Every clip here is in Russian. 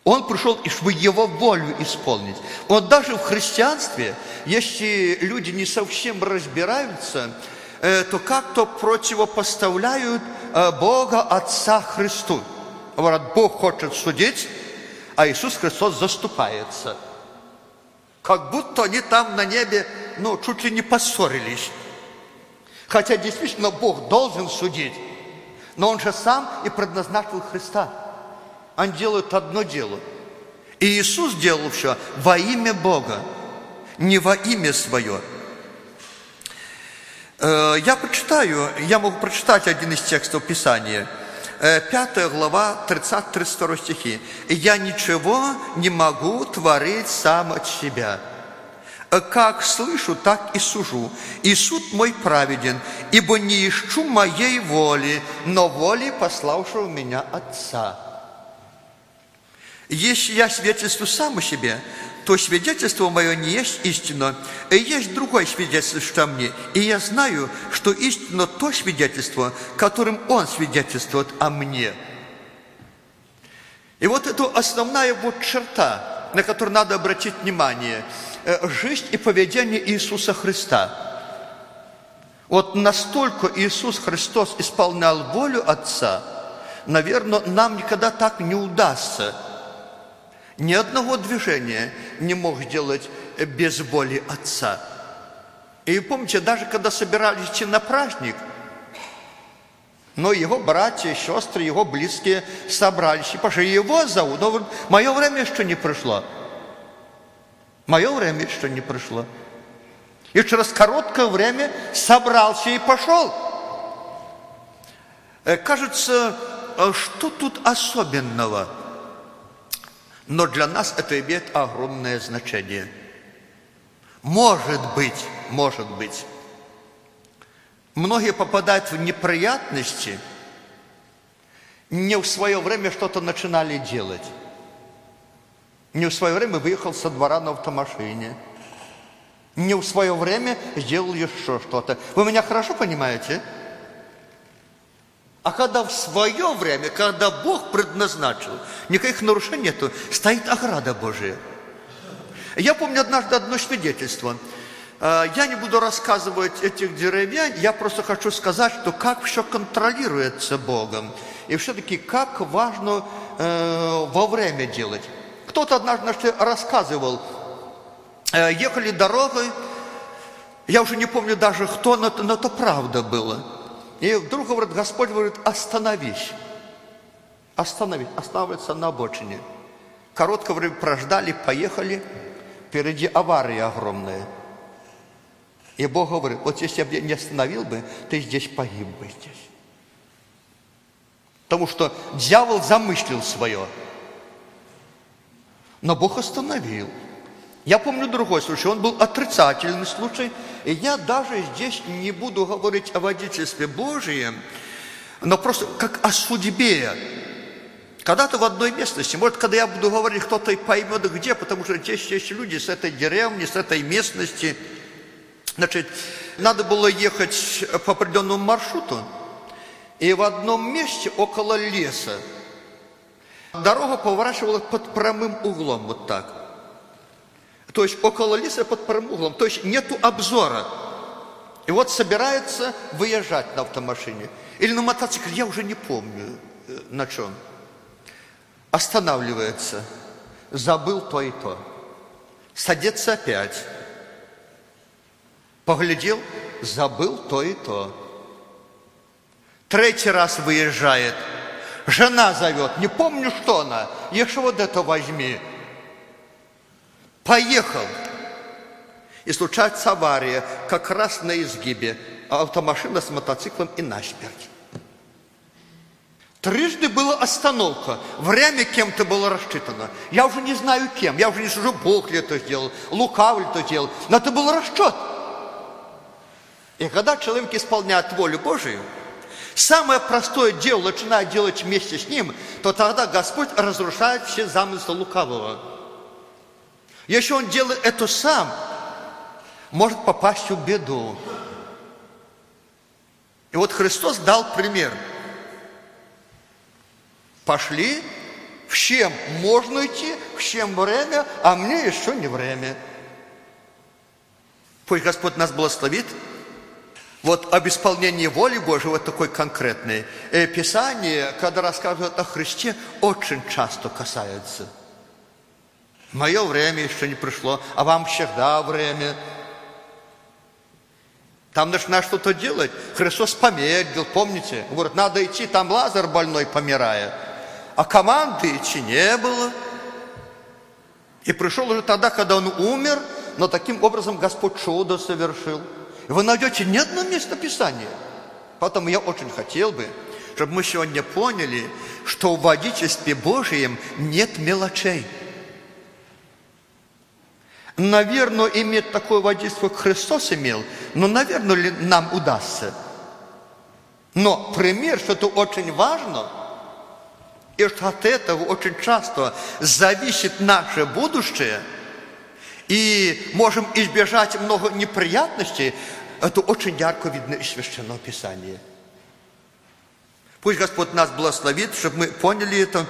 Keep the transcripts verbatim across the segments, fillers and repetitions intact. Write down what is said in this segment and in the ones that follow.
Он пришел, чтобы Его волю исполнить. Вот даже в христианстве, если люди не совсем разбираются, то как-то противопоставляют Бога Отца Христу. Говорят, Бог хочет судить, а Иисус Христос заступается. Как будто они там на небе, ну, чуть ли не поссорились. Хотя действительно Бог должен судить, но Он же сам и предназначил Христа. Они делают одно дело. И Иисус делал все во имя Бога, не во имя свое. Я прочитаю, я могу прочитать один из текстов Писания. Пятая глава, тридцатый тридцать второй стихи. «Я ничего не могу творить сам от себя. Как слышу, так и сужу. И суд мой праведен, ибо не ищу моей воли, но воли пославшего меня Отца. Если я свидетельствую сам о себе, то свидетельство мое не есть истина, и есть другое свидетельство мне. И я знаю, что истинно то свидетельство, которым Он свидетельствует о мне». И вот это основная вот черта, на которую надо обратить внимание. Жизнь и поведение Иисуса Христа. Вот настолько Иисус Христос исполнял волю Отца, наверное, нам никогда так не удастся. Ни одного движения не мог сделать без воли Отца. И помните, даже когда собирались идти на праздник, но его братья, сестры, его близкие собрались и пошли. Его зовут, но говорит, мое время еще не пришло. Мое время еще не пришло. И через короткое время собрался и пошел. Кажется, что тут особенного? Но для нас это имеет огромное значение. Может быть, может быть, многие попадают в неприятности, не в свое время что-то начинали делать. Не в свое время выехал со двора на автомашине. Не в свое время сделал еще что-то. Вы меня хорошо понимаете? А когда в свое время, когда Бог предназначил, никаких нарушений нету, стоит ограда Божия. Я помню однажды одно свидетельство. Я не буду рассказывать этих деревень, я просто хочу сказать, что как все контролируется Богом. И все-таки как важно э, во время делать. Кто-то однажды рассказывал, э, ехали дорогой, я уже не помню даже кто, но, но это правда было. И вдруг, говорит, Господь говорит, остановись. Остановись, останавливаться на обочине. Короткое время прождали, поехали, впереди авария огромная. И Бог говорит, вот если я не остановил бы, ты здесь погиб бы здесь. Потому что дьявол замыслил свое. Но Бог остановил. Я помню другой случай, он был отрицательный случай, и я даже здесь не буду говорить о водительстве Божьем, но просто как о судьбе. Когда-то в одной местности, может, когда я буду говорить, кто-то и поймет где, потому что здесь есть люди с этой деревни, с этой местности. Значит, надо было ехать по определенному маршруту, и в одном месте около леса дорога поворачивала под прямым углом, вот так. То есть около леса под прямым углом, то есть нету обзора. И вот собирается выезжать на автомашине или на мотоцикле, я уже не помню на чем. Останавливается, забыл то и то. Садится опять. Поглядел, забыл то и то. Третий раз выезжает. Жена зовет, не помню, что она. Еще вот это возьми. Поехал. И случается авария, как раз на изгибе. Автомашина с мотоциклом и насмерть. Трижды была остановка. Время кем-то было рассчитано. Я уже не знаю кем. Я уже не сужу, Бог ли это сделал, лукав ли это сделал. Но это был расчет. И когда человек исполняет волю Божию, самое простое дело начинает делать вместе с ним, то тогда Господь разрушает все замыслы лукавого. Если он делает это сам, может попасть в беду. И вот Христос дал пример. Пошли, Всем можно идти, всем время, а мне еще не время. Пусть Господь нас благословит. Вот об исполнении воли Божьей, вот такой конкретный. И Писание, когда рассказывают о Христе, очень часто касается. Мое время еще не пришло, а вам всегда время. Там начинаешь что-то делать. Христос помедлил, помните? Говорит, надо идти, там Лазарь больной помирает. А команды идти не было. И пришел уже тогда, когда он умер, но таким образом Господь чудо совершил. И вы найдете ни одно место Писания. Поэтому я очень хотел бы, чтобы мы сегодня поняли, что в водительстве Божьем нет мелочей. Наверное, иметь такое водительство, как Христос имел, но, наверное, ли нам удастся. Но пример, что это очень важно, и что от этого очень часто зависит наше будущее, и можем избежать много неприятностей, это очень ярко видно из Священного Писания. Пусть Господь нас благословит, чтобы мы поняли это,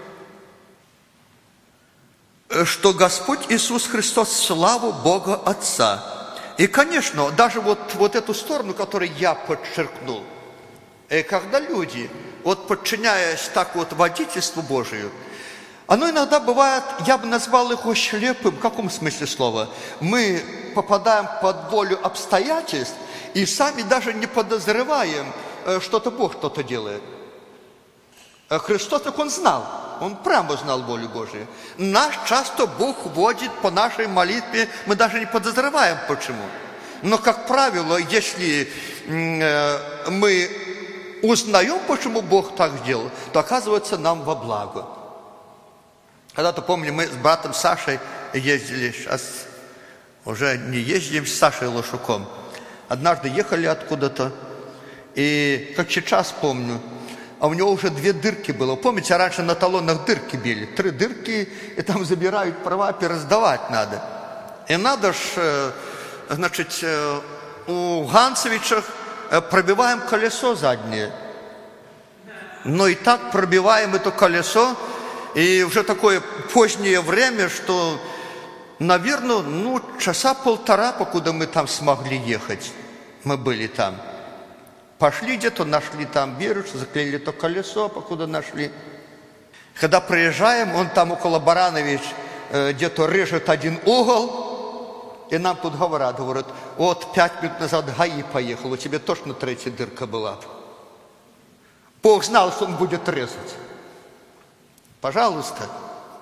что Господь Иисус Христос – слава Бога Отца. И, конечно, даже вот, вот эту сторону, которую я подчеркнул, когда люди, вот подчиняясь так вот водительству Божию, оно иногда бывает, я бы назвал его слепым. В каком смысле слова? Мы попадаем под волю обстоятельств и сами даже не подозреваем, что-то Бог что-то делает. Христос, так Он знал, Он прямо знал волю Божию. Нас часто Бог водит по нашей молитве, мы даже не подозреваем почему. Но, как правило, если мы узнаем, почему Бог так сделал, то оказывается нам во благо. Когда-то, помню, мы с братом Сашей ездили, сейчас уже не ездим с Сашей Лошуком. Однажды ехали откуда-то, и как сейчас помню, а у него уже две дырки было. Помните, раньше на талонах дырки били. Три дырки, и там забирают права, пересдавать надо. И надо ж, значит, у Ганцевичах пробиваем колесо заднее. Но и так пробиваем это колесо, и уже такое позднее время, что, наверное, ну, часа полтора, покуда мы там смогли ехать. Мы были там. Пошли где-то, нашли там берег, заклеили то колесо, покуда нашли. Когда приезжаем, он там около Баранович э, где-то режет один угол, и нам тут говорят, говорят, вот пять минут назад ГАИ поехал, у тебя точно третья дырка была. Бог знал, что он будет резать. Пожалуйста.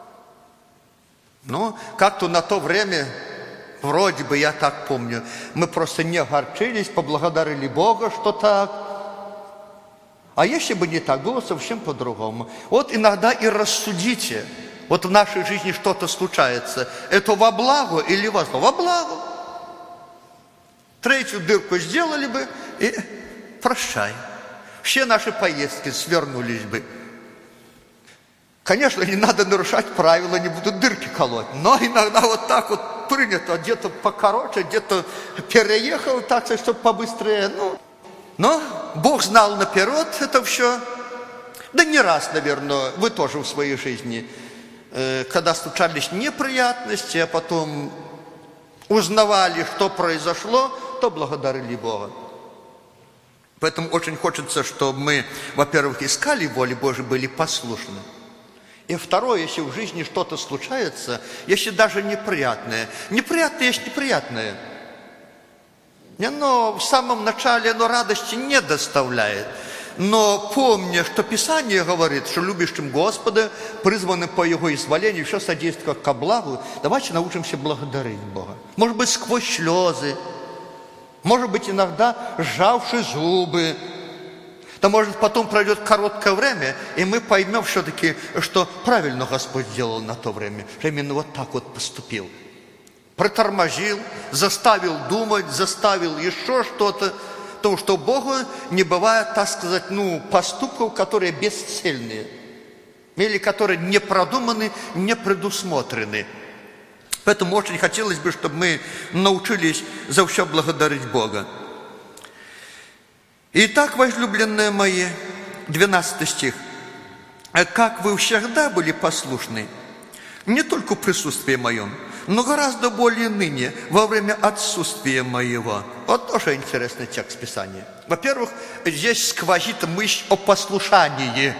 Но как-то на то время, вроде бы, я так помню, мы просто не огорчились, поблагодарили Бога, что так. А если бы не так, было совсем по-другому. Вот иногда и рассудите, вот в нашей жизни что-то случается, это во благо или во зло? Во благо. Третью дырку сделали бы и прощай. Все наши поездки свернулись бы. Конечно, не надо нарушать правила, не будут дырки колоть. Но иногда вот так вот принято, где-то покороче, где-то переехал, так сказать, чтобы побыстрее. Ну, но Бог знал наперед это все. Да не раз, наверное, вы тоже в своей жизни, когда случались неприятности, а потом узнавали, что произошло, то благодарили Бога. Поэтому очень хочется, чтобы мы, во-первых, искали воли Божией, были послушны. И второе, если в жизни что-то случается, если даже неприятное. Неприятное есть неприятное. Оно в самом начале оно радости не доставляет. Но помня, что Писание говорит, что любящим Господа, призваны по Его изволению, все содействует ко благу, давайте научимся благодарить Бога. Может быть, сквозь слезы, может быть, иногда сжавши зубы. То, может, потом пройдет короткое время, и мы поймем все-таки, что правильно Господь сделал на то время, что именно вот так вот поступил. Протормозил, заставил думать, заставил еще что-то. Потому что Богу не бывает, так сказать, ну, поступков, которые бесцельные, или которые не продуманы, не предусмотрены. Поэтому очень хотелось бы, чтобы мы научились за все благодарить Бога. Итак, возлюбленные мои, двенадцатый стих. как вы всегда были послушны, не только в присутствии моем, но гораздо более ныне, во время отсутствия моего. Вот тоже интересный текст Писания. Во-первых, здесь сквозит мысль о послушании.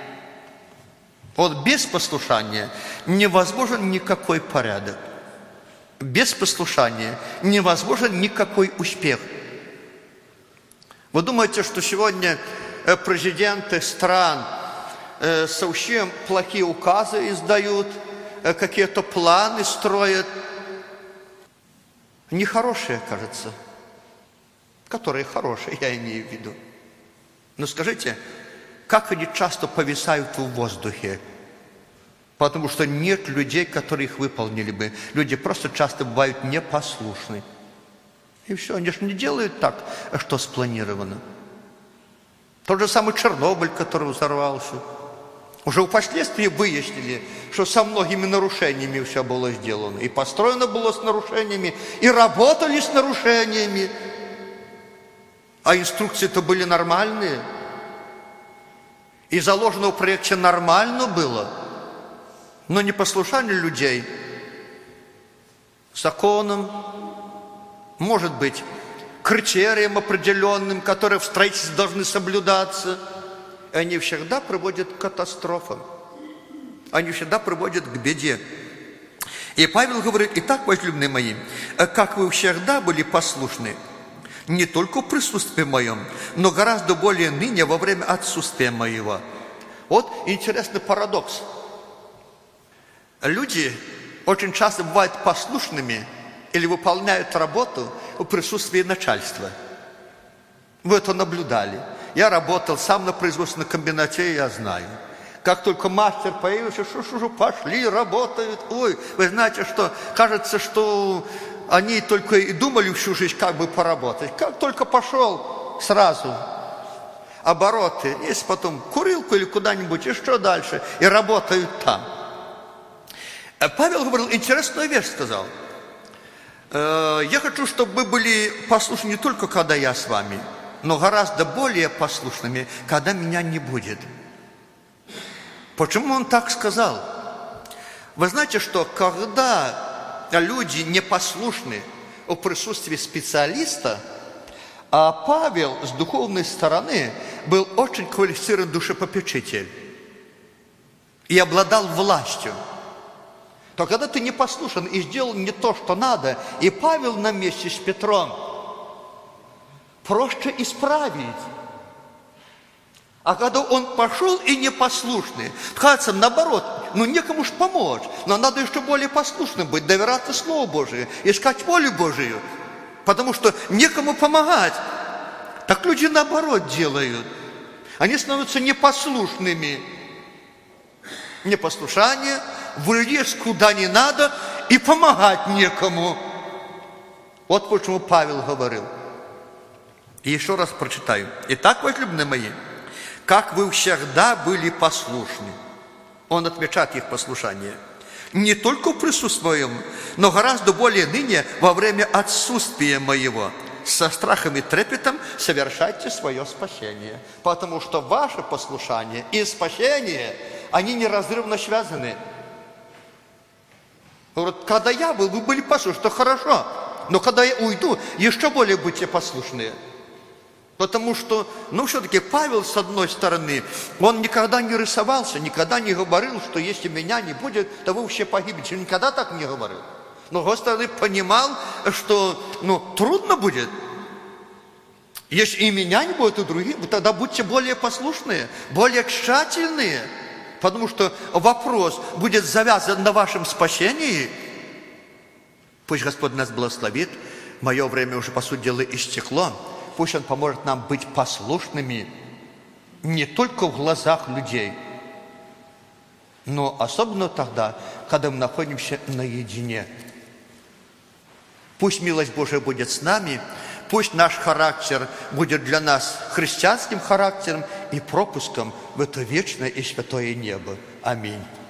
Вот без послушания невозможен никакой порядок. Без послушания невозможен никакой успех. Вы думаете, что сегодня президенты стран совсем плохие указы издают, какие-то планы строят? Нехорошие, кажется. Которые хорошие, я имею в виду. Но скажите, как они часто повисают в воздухе? Потому что нет людей, которые их выполнили бы. Люди просто часто бывают непослушны. И все, они же не делают так, что спланировано. Тот же самый Чернобыль, который взорвался. Уже впоследствии выяснили, что со многими нарушениями все было сделано. И построено было с нарушениями, и работали с нарушениями. А инструкции-то были нормальные. И заложено в проекте нормально было. Но непослушание людей законом, может быть, критериям определенным, которые в строительстве должны соблюдаться, они всегда приводят к катастрофам. Они всегда приводят к беде. И Павел говорит: «Итак, возлюбленные мои, как вы всегда были послушны, не только в присутствии моем, но гораздо более ныне во время отсутствия моего». Вот интересный парадокс. Люди очень часто бывают послушными или выполняют работу в присутствии начальства. Вы это наблюдали. Я работал сам на производственном комбинате, я знаю. Как только мастер появился, шу-шу-шу, пошли, работают. Ой, вы знаете, что кажется, что они только и думали всю жизнь, как бы поработать. Как только пошел, сразу обороты, есть потом курилку или куда-нибудь, и что дальше, и работают там. Павел говорил, интересную вещь сказал. Я хочу, чтобы вы были послушны не только, когда я с вами, но гораздо более послушными, когда меня не будет. Почему он так сказал? Вы знаете, что когда люди непослушны в присутствии специалиста, а Павел с духовной стороны был очень квалифицированный душепопечитель и обладал властью, то когда ты непослушен и сделал не то, что надо, и Павел на месте с Петром, проще исправить. А когда он пошел и непослушный, кажется, наоборот, ну некому ж помочь, но надо еще более послушным быть, доверяться Слову Божию, искать волю Божию, потому что некому помогать. Так люди наоборот делают. Они становятся непослушными. Непослушание, влез куда не надо и помогать некому. Вот почему Павел говорил. И еще раз прочитаю. «Итак, возлюбленные мои, как вы всегда были послушны». Он отмечает их послушание. «Не только в присутствии моем, но гораздо более ныне во время отсутствия моего. Со страхом и трепетом совершайте свое спасение». Потому что ваше послушание и спасение, они неразрывно связаны. Говорят, когда я был, вы были послушны, то хорошо. Но когда я уйду, еще более будьте послушные. Потому что, ну, все-таки Павел, с одной стороны, он никогда не рисовался, никогда не говорил, что если меня не будет, то вы все погибнете. Он никогда так не говорил. Но, с другой стороны, понимал, что, ну, трудно будет. Если и меня не будет, и других, тогда будьте более послушные, более тщательные. Потому что вопрос будет завязан на вашем спасении. Пусть Господь нас благословит. Мое время уже, по сути дела, истекло. Пусть Он поможет нам быть послушными не только в глазах людей, но особенно тогда, когда мы находимся наедине. Пусть милость Божия будет с нами, пусть наш характер будет для нас христианским характером и пропуском в это вечное и святое небо. Аминь.